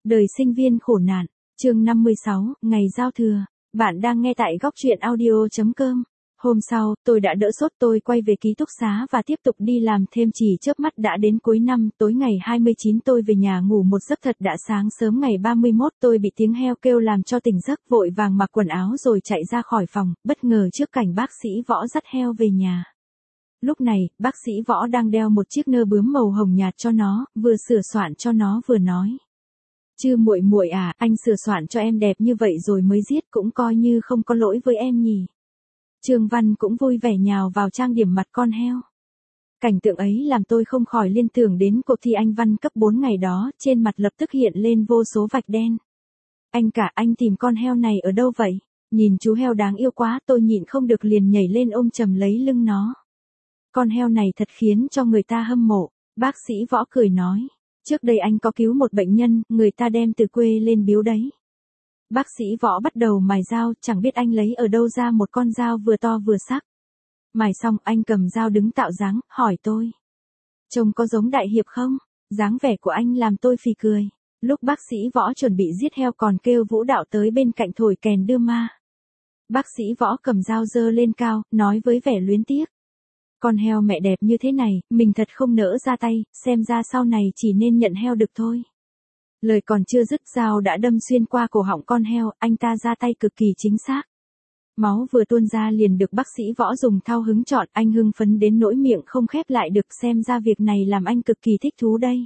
Đời sinh viên khổ nạn, chương 56, ngày giao thừa. Bạn đang nghe tại góc truyện audio.com. Hôm sau, tôi đã đỡ sốt, tôi quay về ký túc xá và tiếp tục đi làm thêm, chỉ chớp mắt đã đến cuối năm. Tối ngày 29 tôi về nhà ngủ một giấc thật đã. Sáng sớm ngày 31 tôi bị tiếng heo kêu làm cho tỉnh giấc, vội vàng mặc quần áo rồi chạy ra khỏi phòng, bất ngờ trước cảnh bác sĩ Võ dắt heo về nhà. Lúc này, bác sĩ Võ đang đeo một chiếc nơ bướm màu hồng nhạt cho nó, vừa sửa soạn cho nó vừa nói: "Chứ muội muội à, anh sửa soạn cho em đẹp như vậy rồi mới giết, cũng coi như không có lỗi với em nhỉ." Trương Văn cũng vui vẻ nhào vào trang điểm mặt con heo. Cảnh tượng ấy làm tôi không khỏi liên tưởng đến cuộc thi Anh văn cấp 4 ngày đó, trên mặt lập tức hiện lên vô số vạch đen. "Anh cả, anh tìm con heo này ở đâu vậy? Nhìn chú heo đáng yêu quá." Tôi nhịn không được liền nhảy lên ôm chầm lấy lưng nó. "Con heo này thật khiến cho người ta hâm mộ." Bác sĩ Võ cười nói: "Trước đây anh có cứu một bệnh nhân, người ta đem từ quê lên biếu đấy." Bác sĩ Võ bắt đầu mài dao, chẳng biết anh lấy ở đâu ra một con dao vừa to vừa sắc. Mài xong, anh cầm dao đứng tạo dáng, hỏi tôi: "Trông có giống đại hiệp không?" Dáng vẻ của anh làm tôi phì cười. Lúc bác sĩ Võ chuẩn bị giết heo còn kêu Vũ Đạo tới bên cạnh thổi kèn đưa ma. Bác sĩ Võ cầm dao giơ lên cao, nói với vẻ luyến tiếc: "Con heo mẹ đẹp như thế này, mình thật không nỡ ra tay, xem ra sau này chỉ nên nhận heo đực thôi." Lời còn chưa dứt, dao đã đâm xuyên qua cổ họng con heo, anh ta ra tay cực kỳ chính xác. Máu vừa tuôn ra liền được bác sĩ Võ dùng thao hứng chọn, anh hưng phấn đến nỗi miệng không khép lại được, xem ra việc này làm anh cực kỳ thích thú đây.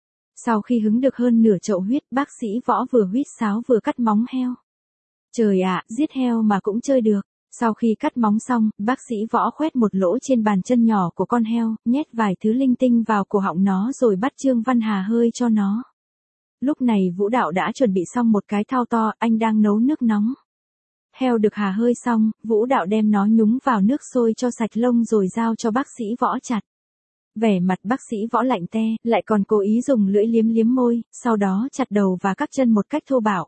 Sau khi hứng được hơn nửa chậu huyết, bác sĩ Võ vừa huýt sáo vừa cắt móng heo. Trời ạ, giết heo mà cũng chơi được. Sau khi cắt móng xong, bác sĩ Võ khoét một lỗ trên bàn chân nhỏ của con heo, nhét vài thứ linh tinh vào cổ họng nó rồi bắt Trương Văn hà hơi cho nó. Lúc này Vũ Đạo đã chuẩn bị xong một cái thau to, anh đang nấu nước nóng. Heo được hà hơi xong, Vũ Đạo đem nó nhúng vào nước sôi cho sạch lông rồi giao cho bác sĩ Võ chặt. Vẻ mặt bác sĩ Võ lạnh te, lại còn cố ý dùng lưỡi liếm liếm môi, sau đó chặt đầu và các chân một cách thô bạo.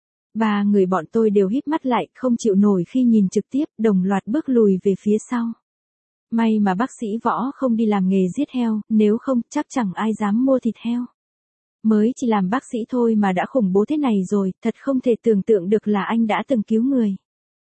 Ba người bọn tôi đều híp mắt lại, không chịu nổi khi nhìn trực tiếp, đồng loạt bước lùi về phía sau. May mà bác sĩ Võ không đi làm nghề giết heo, nếu không chắc chẳng ai dám mua thịt heo. Mới chỉ làm bác sĩ thôi mà đã khủng bố thế này rồi, thật không thể tưởng tượng được là anh đã từng cứu người.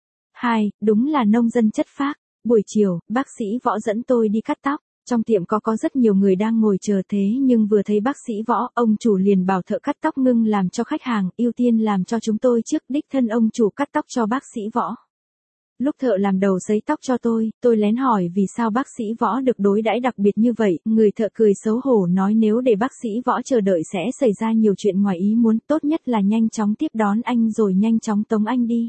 Đúng là nông dân chất phác. Buổi chiều, bác sĩ Võ dẫn tôi đi cắt tóc. Trong tiệm có rất nhiều người đang ngồi chờ, thế nhưng vừa thấy bác sĩ Võ, ông chủ liền bảo thợ cắt tóc ngưng làm cho khách hàng, ưu tiên làm cho chúng tôi trước, đích thân ông chủ cắt tóc cho bác sĩ Võ. Lúc thợ làm đầu sấy tóc cho tôi lén hỏi vì sao bác sĩ Võ được đối đãi đặc biệt như vậy, người thợ cười xấu hổ nói nếu để bác sĩ Võ chờ đợi sẽ xảy ra nhiều chuyện ngoài ý muốn, tốt nhất là nhanh chóng tiếp đón anh rồi nhanh chóng tống anh đi.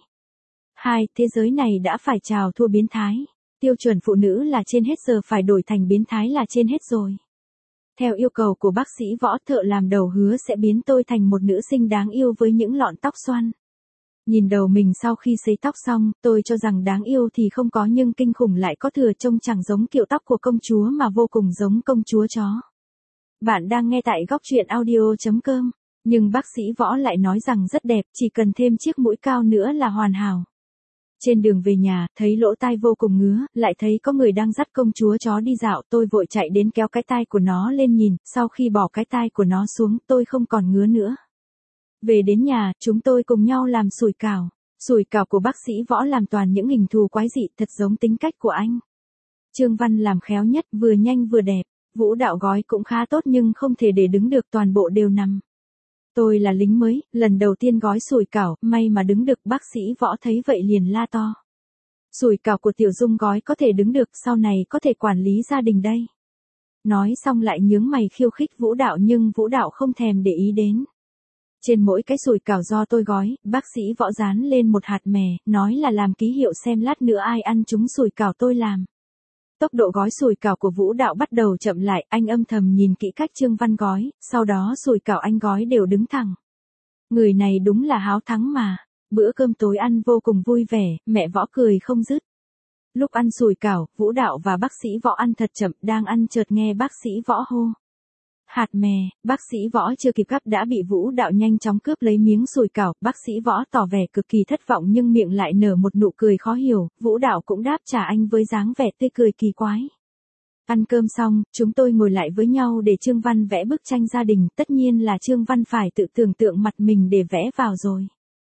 Thế giới này đã phải chào thua biến thái. Tiêu chuẩn phụ nữ là trên hết giờ phải đổi thành biến thái là trên hết rồi. Theo yêu cầu của bác sĩ Võ, thợ làm đầu hứa sẽ biến tôi thành một nữ sinh đáng yêu với những lọn tóc xoăn. Nhìn đầu mình sau khi sấy tóc xong, tôi cho rằng đáng yêu thì không có nhưng kinh khủng lại có thừa, trông chẳng giống kiểu tóc của công chúa mà vô cùng giống công chúa chó. Bạn đang nghe tại góc truyện audio.com. Nhưng bác sĩ Võ lại nói rằng rất đẹp, chỉ cần thêm chiếc mũi cao nữa là hoàn hảo. Trên đường về nhà, thấy lỗ tai vô cùng ngứa, lại thấy có người đang dắt công chúa chó đi dạo, tôi vội chạy đến kéo cái tai của nó lên nhìn, sau khi bỏ cái tai của nó xuống, tôi không còn ngứa nữa. Về đến nhà, chúng tôi cùng nhau làm sủi cảo. Sủi cảo của bác sĩ Võ làm toàn những hình thù quái dị, thật giống tính cách của anh. Trương Văn làm khéo nhất, vừa nhanh vừa đẹp. Vũ Đạo gói cũng khá tốt nhưng không thể để đứng được, toàn bộ đều nằm. Tôi là lính mới, lần đầu tiên gói sủi cảo, may mà đứng được, bác sĩ Võ thấy vậy liền la to: "Sủi cảo của Tiểu Dung gói có thể đứng được, sau này có thể quản lý gia đình đây." Nói xong lại nhướng mày khiêu khích Vũ Đạo nhưng Vũ Đạo không thèm để ý đến. Trên mỗi cái sủi cảo do tôi gói, bác sĩ Võ dán lên một hạt mè, nói là làm ký hiệu xem lát nữa ai ăn trúng sủi cảo tôi làm. Tốc độ gói sủi cảo của Vũ Đạo bắt đầu chậm lại, anh âm thầm nhìn kỹ cách Trương Văn gói, sau đó sủi cảo anh gói đều đứng thẳng. Người này đúng là háo thắng mà. Bữa cơm tối ăn vô cùng vui vẻ, mẹ Võ cười không dứt. Lúc ăn sủi cảo, Vũ Đạo và bác sĩ Võ ăn thật chậm, đang ăn chợt nghe bác sĩ Võ hô: "Hạt mè." Bác sĩ Võ chưa kịp gắp đã bị Vũ Đạo nhanh chóng cướp lấy miếng sủi cảo, bác sĩ Võ tỏ vẻ cực kỳ thất vọng nhưng miệng lại nở một nụ cười khó hiểu, Vũ Đạo cũng đáp trả anh với dáng vẻ tươi cười kỳ quái. Ăn cơm xong, chúng tôi ngồi lại với nhau để Trương Văn vẽ bức tranh gia đình, tất nhiên là Trương Văn phải tự tưởng tượng mặt mình để vẽ vào rồi.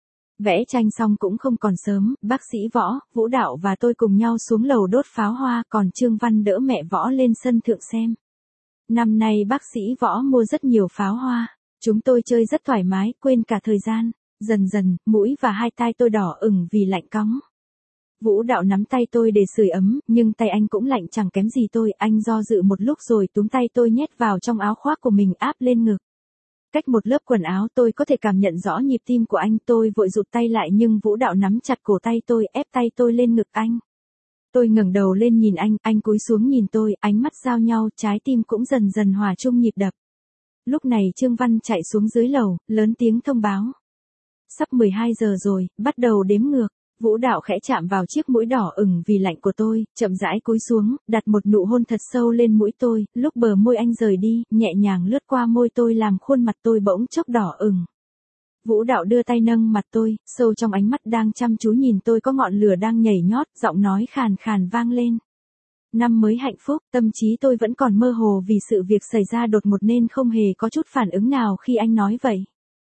Vẽ tranh xong cũng không còn sớm, bác sĩ Võ, Vũ Đạo và tôi cùng nhau xuống lầu đốt pháo hoa, còn Trương Văn đỡ mẹ Võ lên sân thượng xem. Năm nay bác sĩ Võ mua rất nhiều pháo hoa, chúng tôi chơi rất thoải mái, quên cả thời gian. Dần dần, mũi và hai tai tôi đỏ ửng vì lạnh cóng. Vũ Đạo nắm tay tôi để sưởi ấm, nhưng tay anh cũng lạnh chẳng kém gì tôi, anh do dự một lúc rồi túm tay tôi nhét vào trong áo khoác của mình áp lên ngực. Cách một lớp quần áo tôi có thể cảm nhận rõ nhịp tim của anh, tôi vội rụt tay lại nhưng Vũ Đạo nắm chặt cổ tay tôi, ép tay tôi lên ngực anh. Tôi ngẩng đầu lên nhìn anh cúi xuống nhìn tôi, ánh mắt giao nhau, trái tim cũng dần dần hòa chung nhịp đập. Lúc này Trương Văn chạy xuống dưới lầu, lớn tiếng thông báo. Sắp 12 giờ rồi, bắt đầu đếm ngược. Vũ Đạo khẽ chạm vào chiếc mũi đỏ ửng vì lạnh của tôi, chậm rãi cúi xuống, đặt một nụ hôn thật sâu lên mũi tôi, lúc bờ môi anh rời đi, nhẹ nhàng lướt qua môi tôi làm khuôn mặt tôi bỗng chốc đỏ ửng. Vũ Đạo đưa tay nâng mặt tôi, sâu trong ánh mắt đang chăm chú nhìn tôi có ngọn lửa đang nhảy nhót, giọng nói khàn khàn vang lên. Năm mới hạnh phúc, tâm trí tôi vẫn còn mơ hồ vì sự việc xảy ra đột ngột nên không hề có chút phản ứng nào khi anh nói vậy.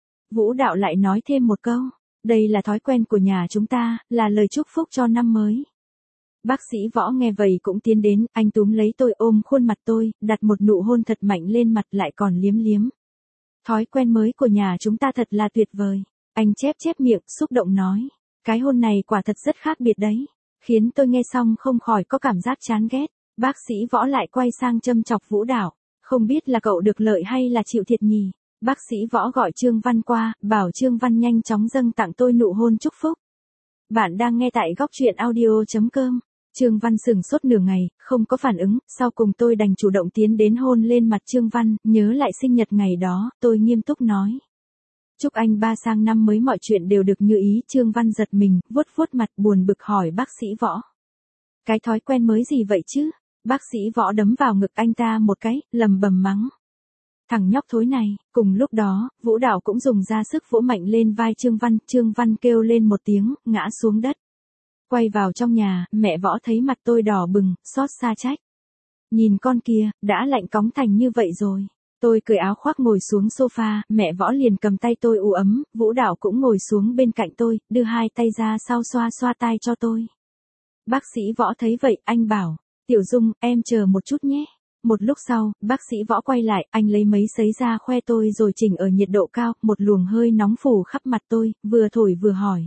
Vũ Đạo lại nói thêm một câu. Đây là thói quen của nhà chúng ta, là lời chúc phúc cho năm mới. Bác sĩ Võ nghe vậy cũng tiến đến, anh túm lấy tôi ôm khuôn mặt tôi, đặt một nụ hôn thật mạnh lên mặt lại còn liếm liếm. Thói quen mới của nhà chúng ta thật là tuyệt vời. Anh chép chép miệng, xúc động nói. Cái hôn này quả thật rất khác biệt đấy. Khiến tôi nghe xong không khỏi có cảm giác chán ghét. Bác sĩ Võ lại quay sang châm chọc Vũ Đạo. Không biết là cậu được lợi hay là chịu thiệt nhỉ? Bác sĩ Võ gọi Trương Văn qua, bảo Trương Văn nhanh chóng dâng tặng tôi nụ hôn chúc phúc. Bạn đang nghe tại góc truyện audio.com. Trương Văn sững sốt nửa ngày, không có phản ứng, sau cùng tôi đành chủ động tiến đến hôn lên mặt Trương Văn, nhớ lại sinh nhật ngày đó, tôi nghiêm túc nói. Chúc anh ba sang năm mới mọi chuyện đều được như ý. Trương Văn giật mình, vuốt vuốt mặt buồn bực hỏi bác sĩ Võ. Cái thói quen mới gì vậy chứ? Bác sĩ Võ đấm vào ngực anh ta một cái, lầm bầm mắng. Thằng nhóc thối này, cùng lúc đó, Vũ Đạo cũng dùng ra sức vỗ mạnh lên vai Trương Văn kêu lên một tiếng, ngã xuống đất. Quay vào trong nhà, mẹ Võ thấy mặt tôi đỏ bừng, xót xa trách. Nhìn con kia, đã lạnh cóng thành như vậy rồi. Tôi cởi áo khoác ngồi xuống sofa, mẹ Võ liền cầm tay tôi u ấm, Vũ Đạo cũng ngồi xuống bên cạnh tôi, đưa hai tay ra sau xoa xoa tai cho tôi. Bác sĩ Võ thấy vậy, anh bảo, Tiểu Dung, em chờ một chút nhé. Một lúc sau, bác sĩ Võ quay lại, anh lấy mấy sấy ra khoe tôi rồi chỉnh ở nhiệt độ cao, một luồng hơi nóng phủ khắp mặt tôi, vừa thổi vừa hỏi.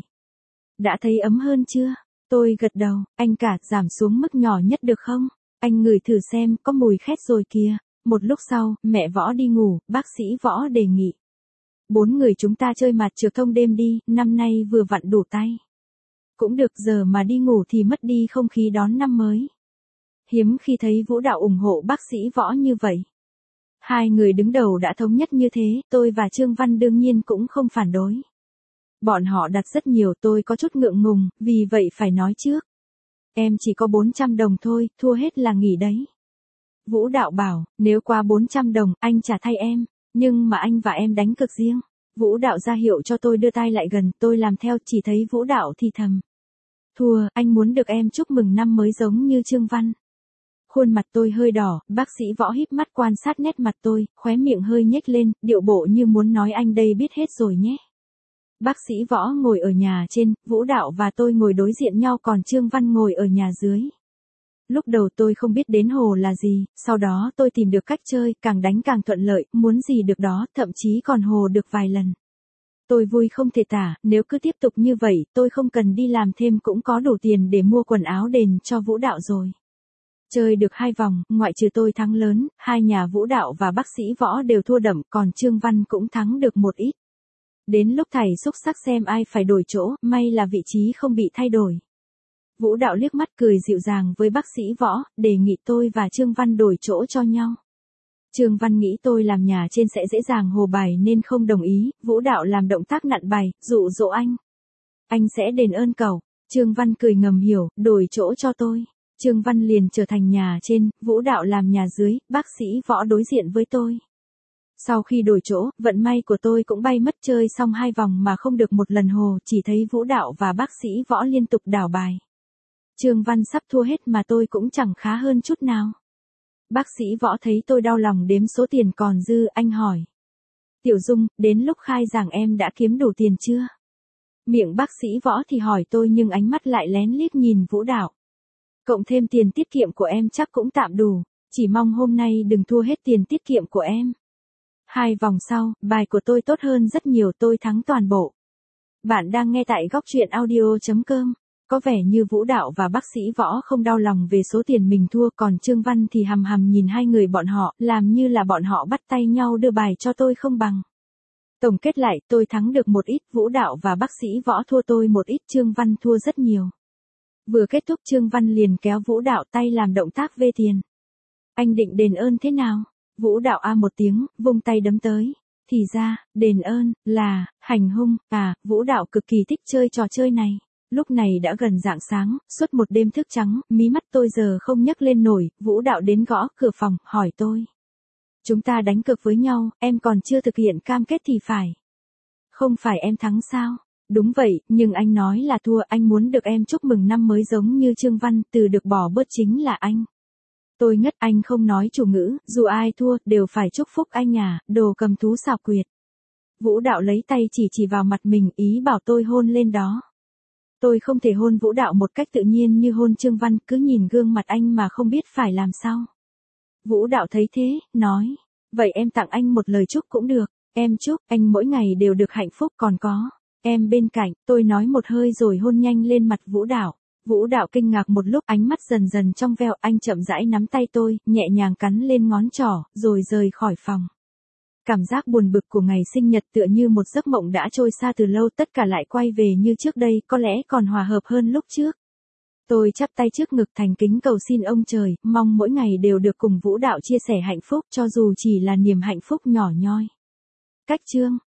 Đã thấy ấm hơn chưa? Tôi gật đầu, anh cả giảm xuống mức nhỏ nhất được không? Anh ngửi thử xem, có mùi khét rồi kìa. Một lúc sau, mẹ Võ đi ngủ, bác sĩ Võ đề nghị. 4 người chúng ta chơi mặt trượt thông đêm đi, năm nay vừa vặn đủ tay. Cũng được, giờ mà đi ngủ thì mất đi không khí đón năm mới. Hiếm khi thấy Vũ Đạo ủng hộ bác sĩ Võ như vậy. Hai người đứng đầu đã thống nhất như thế, tôi và Trương Văn đương nhiên cũng không phản đối. Bọn họ đặt rất nhiều, tôi có chút ngượng ngùng, vì vậy phải nói trước. Em chỉ có 400 đồng thôi, thua hết là nghỉ đấy. Vũ Đạo bảo, nếu qua 400 đồng, anh trả thay em. Nhưng mà anh và em đánh cược riêng. Vũ Đạo ra hiệu cho tôi đưa tay lại gần, tôi làm theo, chỉ thấy Vũ Đạo thì thầm. Thua, anh muốn được em chúc mừng năm mới giống như Trương Văn. Khuôn mặt tôi hơi đỏ, bác sĩ Võ híp mắt quan sát nét mặt tôi, khóe miệng hơi nhếch lên, điệu bộ như muốn nói anh đây biết hết rồi nhé. Bác sĩ Võ ngồi ở nhà trên, Vũ Đạo và tôi ngồi đối diện nhau còn Trương Văn ngồi ở nhà dưới. Lúc đầu tôi không biết đến hồ là gì, sau đó tôi tìm được cách chơi, càng đánh càng thuận lợi, muốn gì được đó, thậm chí còn hồ được vài lần. Tôi vui không thể tả, nếu cứ tiếp tục như vậy, tôi không cần đi làm thêm cũng có đủ tiền để mua quần áo đền cho Vũ Đạo rồi. Chơi được 2 vòng, ngoại trừ tôi thắng lớn, hai nhà Vũ Đạo và bác sĩ Võ đều thua đậm, còn Trương Văn cũng thắng được một ít. Đến lúc thầy xúc sắc xem ai phải đổi chỗ, may là vị trí không bị thay đổi. Vũ Đạo liếc mắt cười dịu dàng với bác sĩ Võ, đề nghị tôi và Trương Văn đổi chỗ cho nhau. Trương Văn nghĩ tôi làm nhà trên sẽ dễ dàng hồ bài nên không đồng ý, Vũ Đạo làm động tác nặn bài, dụ dỗ anh. Anh sẽ đền ơn cậu. Trương Văn cười ngầm hiểu, đổi chỗ cho tôi. Trương Văn liền trở thành nhà trên, Vũ Đạo làm nhà dưới, bác sĩ Võ đối diện với tôi. Sau khi đổi chỗ, vận may của tôi cũng bay mất, chơi xong 2 vòng mà không được một lần hồ, chỉ thấy Vũ Đạo và bác sĩ Võ liên tục đảo bài. Trương Văn sắp thua hết mà tôi cũng chẳng khá hơn chút nào. Bác sĩ Võ thấy tôi đau lòng đếm số tiền còn dư, anh hỏi. Tiểu Dung, đến lúc khai giảng em đã kiếm đủ tiền chưa? Miệng bác sĩ Võ thì hỏi tôi nhưng ánh mắt lại lén liếc nhìn Vũ Đạo. Cộng thêm tiền tiết kiệm của em chắc cũng tạm đủ, chỉ mong hôm nay đừng thua hết tiền tiết kiệm của em. 2 vòng sau, bài của tôi tốt hơn rất nhiều, tôi thắng toàn bộ. Bạn đang nghe tại góc truyện audio.com. Có vẻ như Vũ Đạo và bác sĩ Võ không đau lòng về số tiền mình thua, còn Trương Văn thì hằm hằm nhìn hai người bọn họ, làm như là bọn họ bắt tay nhau đưa bài cho tôi không bằng. Tổng kết lại, tôi thắng được một ít, Vũ Đạo và bác sĩ Võ thua tôi một ít, Trương Văn thua rất nhiều. Vừa kết thúc Trương Văn liền kéo Vũ Đạo tay làm động tác vê tiền. Anh định đền ơn thế nào? Vũ Đạo a một tiếng, vung tay đấm tới. Thì ra, đền ơn, là, hành hung, Vũ Đạo cực kỳ thích chơi trò chơi này. Lúc này đã gần rạng sáng, suốt một đêm thức trắng, mí mắt tôi giờ không nhấc lên nổi, Vũ Đạo đến gõ cửa phòng, hỏi tôi. Chúng ta đánh cược với nhau, em còn chưa thực hiện cam kết thì phải. Không phải em thắng sao? Đúng vậy, nhưng anh nói là thua, anh muốn được em chúc mừng năm mới giống như Trương Văn, từ được bỏ bớt chính là anh. Tôi ngất, anh không nói chủ ngữ, dù ai thua, đều phải chúc phúc anh à, đồ cầm thú xảo quyệt. Vũ Đạo lấy tay chỉ vào mặt mình, ý bảo tôi hôn lên đó. Tôi không thể hôn Vũ Đạo một cách tự nhiên như hôn Trương Văn, cứ nhìn gương mặt anh mà không biết phải làm sao. Vũ Đạo thấy thế, nói, vậy em tặng anh một lời chúc cũng được, em chúc anh mỗi ngày đều được hạnh phúc, còn có em bên cạnh. Tôi nói một hơi rồi hôn nhanh lên mặt Vũ Đạo. Vũ Đạo kinh ngạc một lúc, ánh mắt dần dần trong veo, anh chậm rãi nắm tay tôi, nhẹ nhàng cắn lên ngón trỏ, rồi rời khỏi phòng. Cảm giác buồn bực của ngày sinh nhật tựa như một giấc mộng đã trôi xa từ lâu, tất cả lại quay về như trước đây, có lẽ còn hòa hợp hơn lúc trước. Tôi chắp tay trước ngực thành kính cầu xin ông trời, mong mỗi ngày đều được cùng Vũ Đạo chia sẻ hạnh phúc, cho dù chỉ là niềm hạnh phúc nhỏ nhoi. Cách chương